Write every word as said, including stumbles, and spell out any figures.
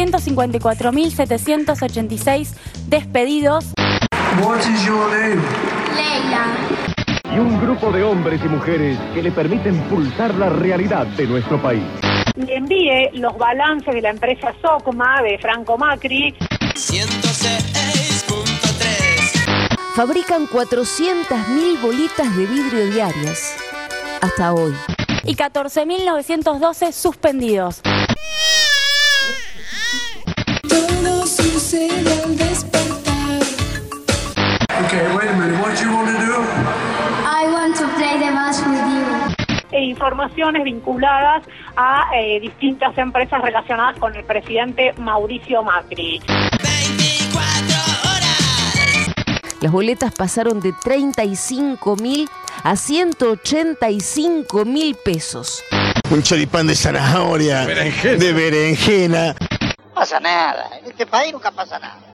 ciento cincuenta y cuatro mil setecientos ochenta y seis despedidos. What is your name? Leila. Y un grupo de hombres y mujeres que le permiten pulsar la realidad de nuestro país. Le envíe los balances de la empresa Socma de Franco Macri. ciento seis punto tres. Fabrican cuatrocientas mil bolitas de vidrio diarias. Hasta hoy. Y catorce mil novecientos doce suspendidos. Todo sucede al despertar. Okay, wait a minute. What you want to do? I want to play the bass with you. E informaciones vinculadas a eh, distintas empresas relacionadas con el presidente Mauricio Macri. veinticuatro horas. Las boletas pasaron de treinta y cinco mil a ciento ochenta y cinco mil pesos. Un choripán de zanahoria, berenjena. de berenjena. No pasa nada, en este país nunca pasa nada.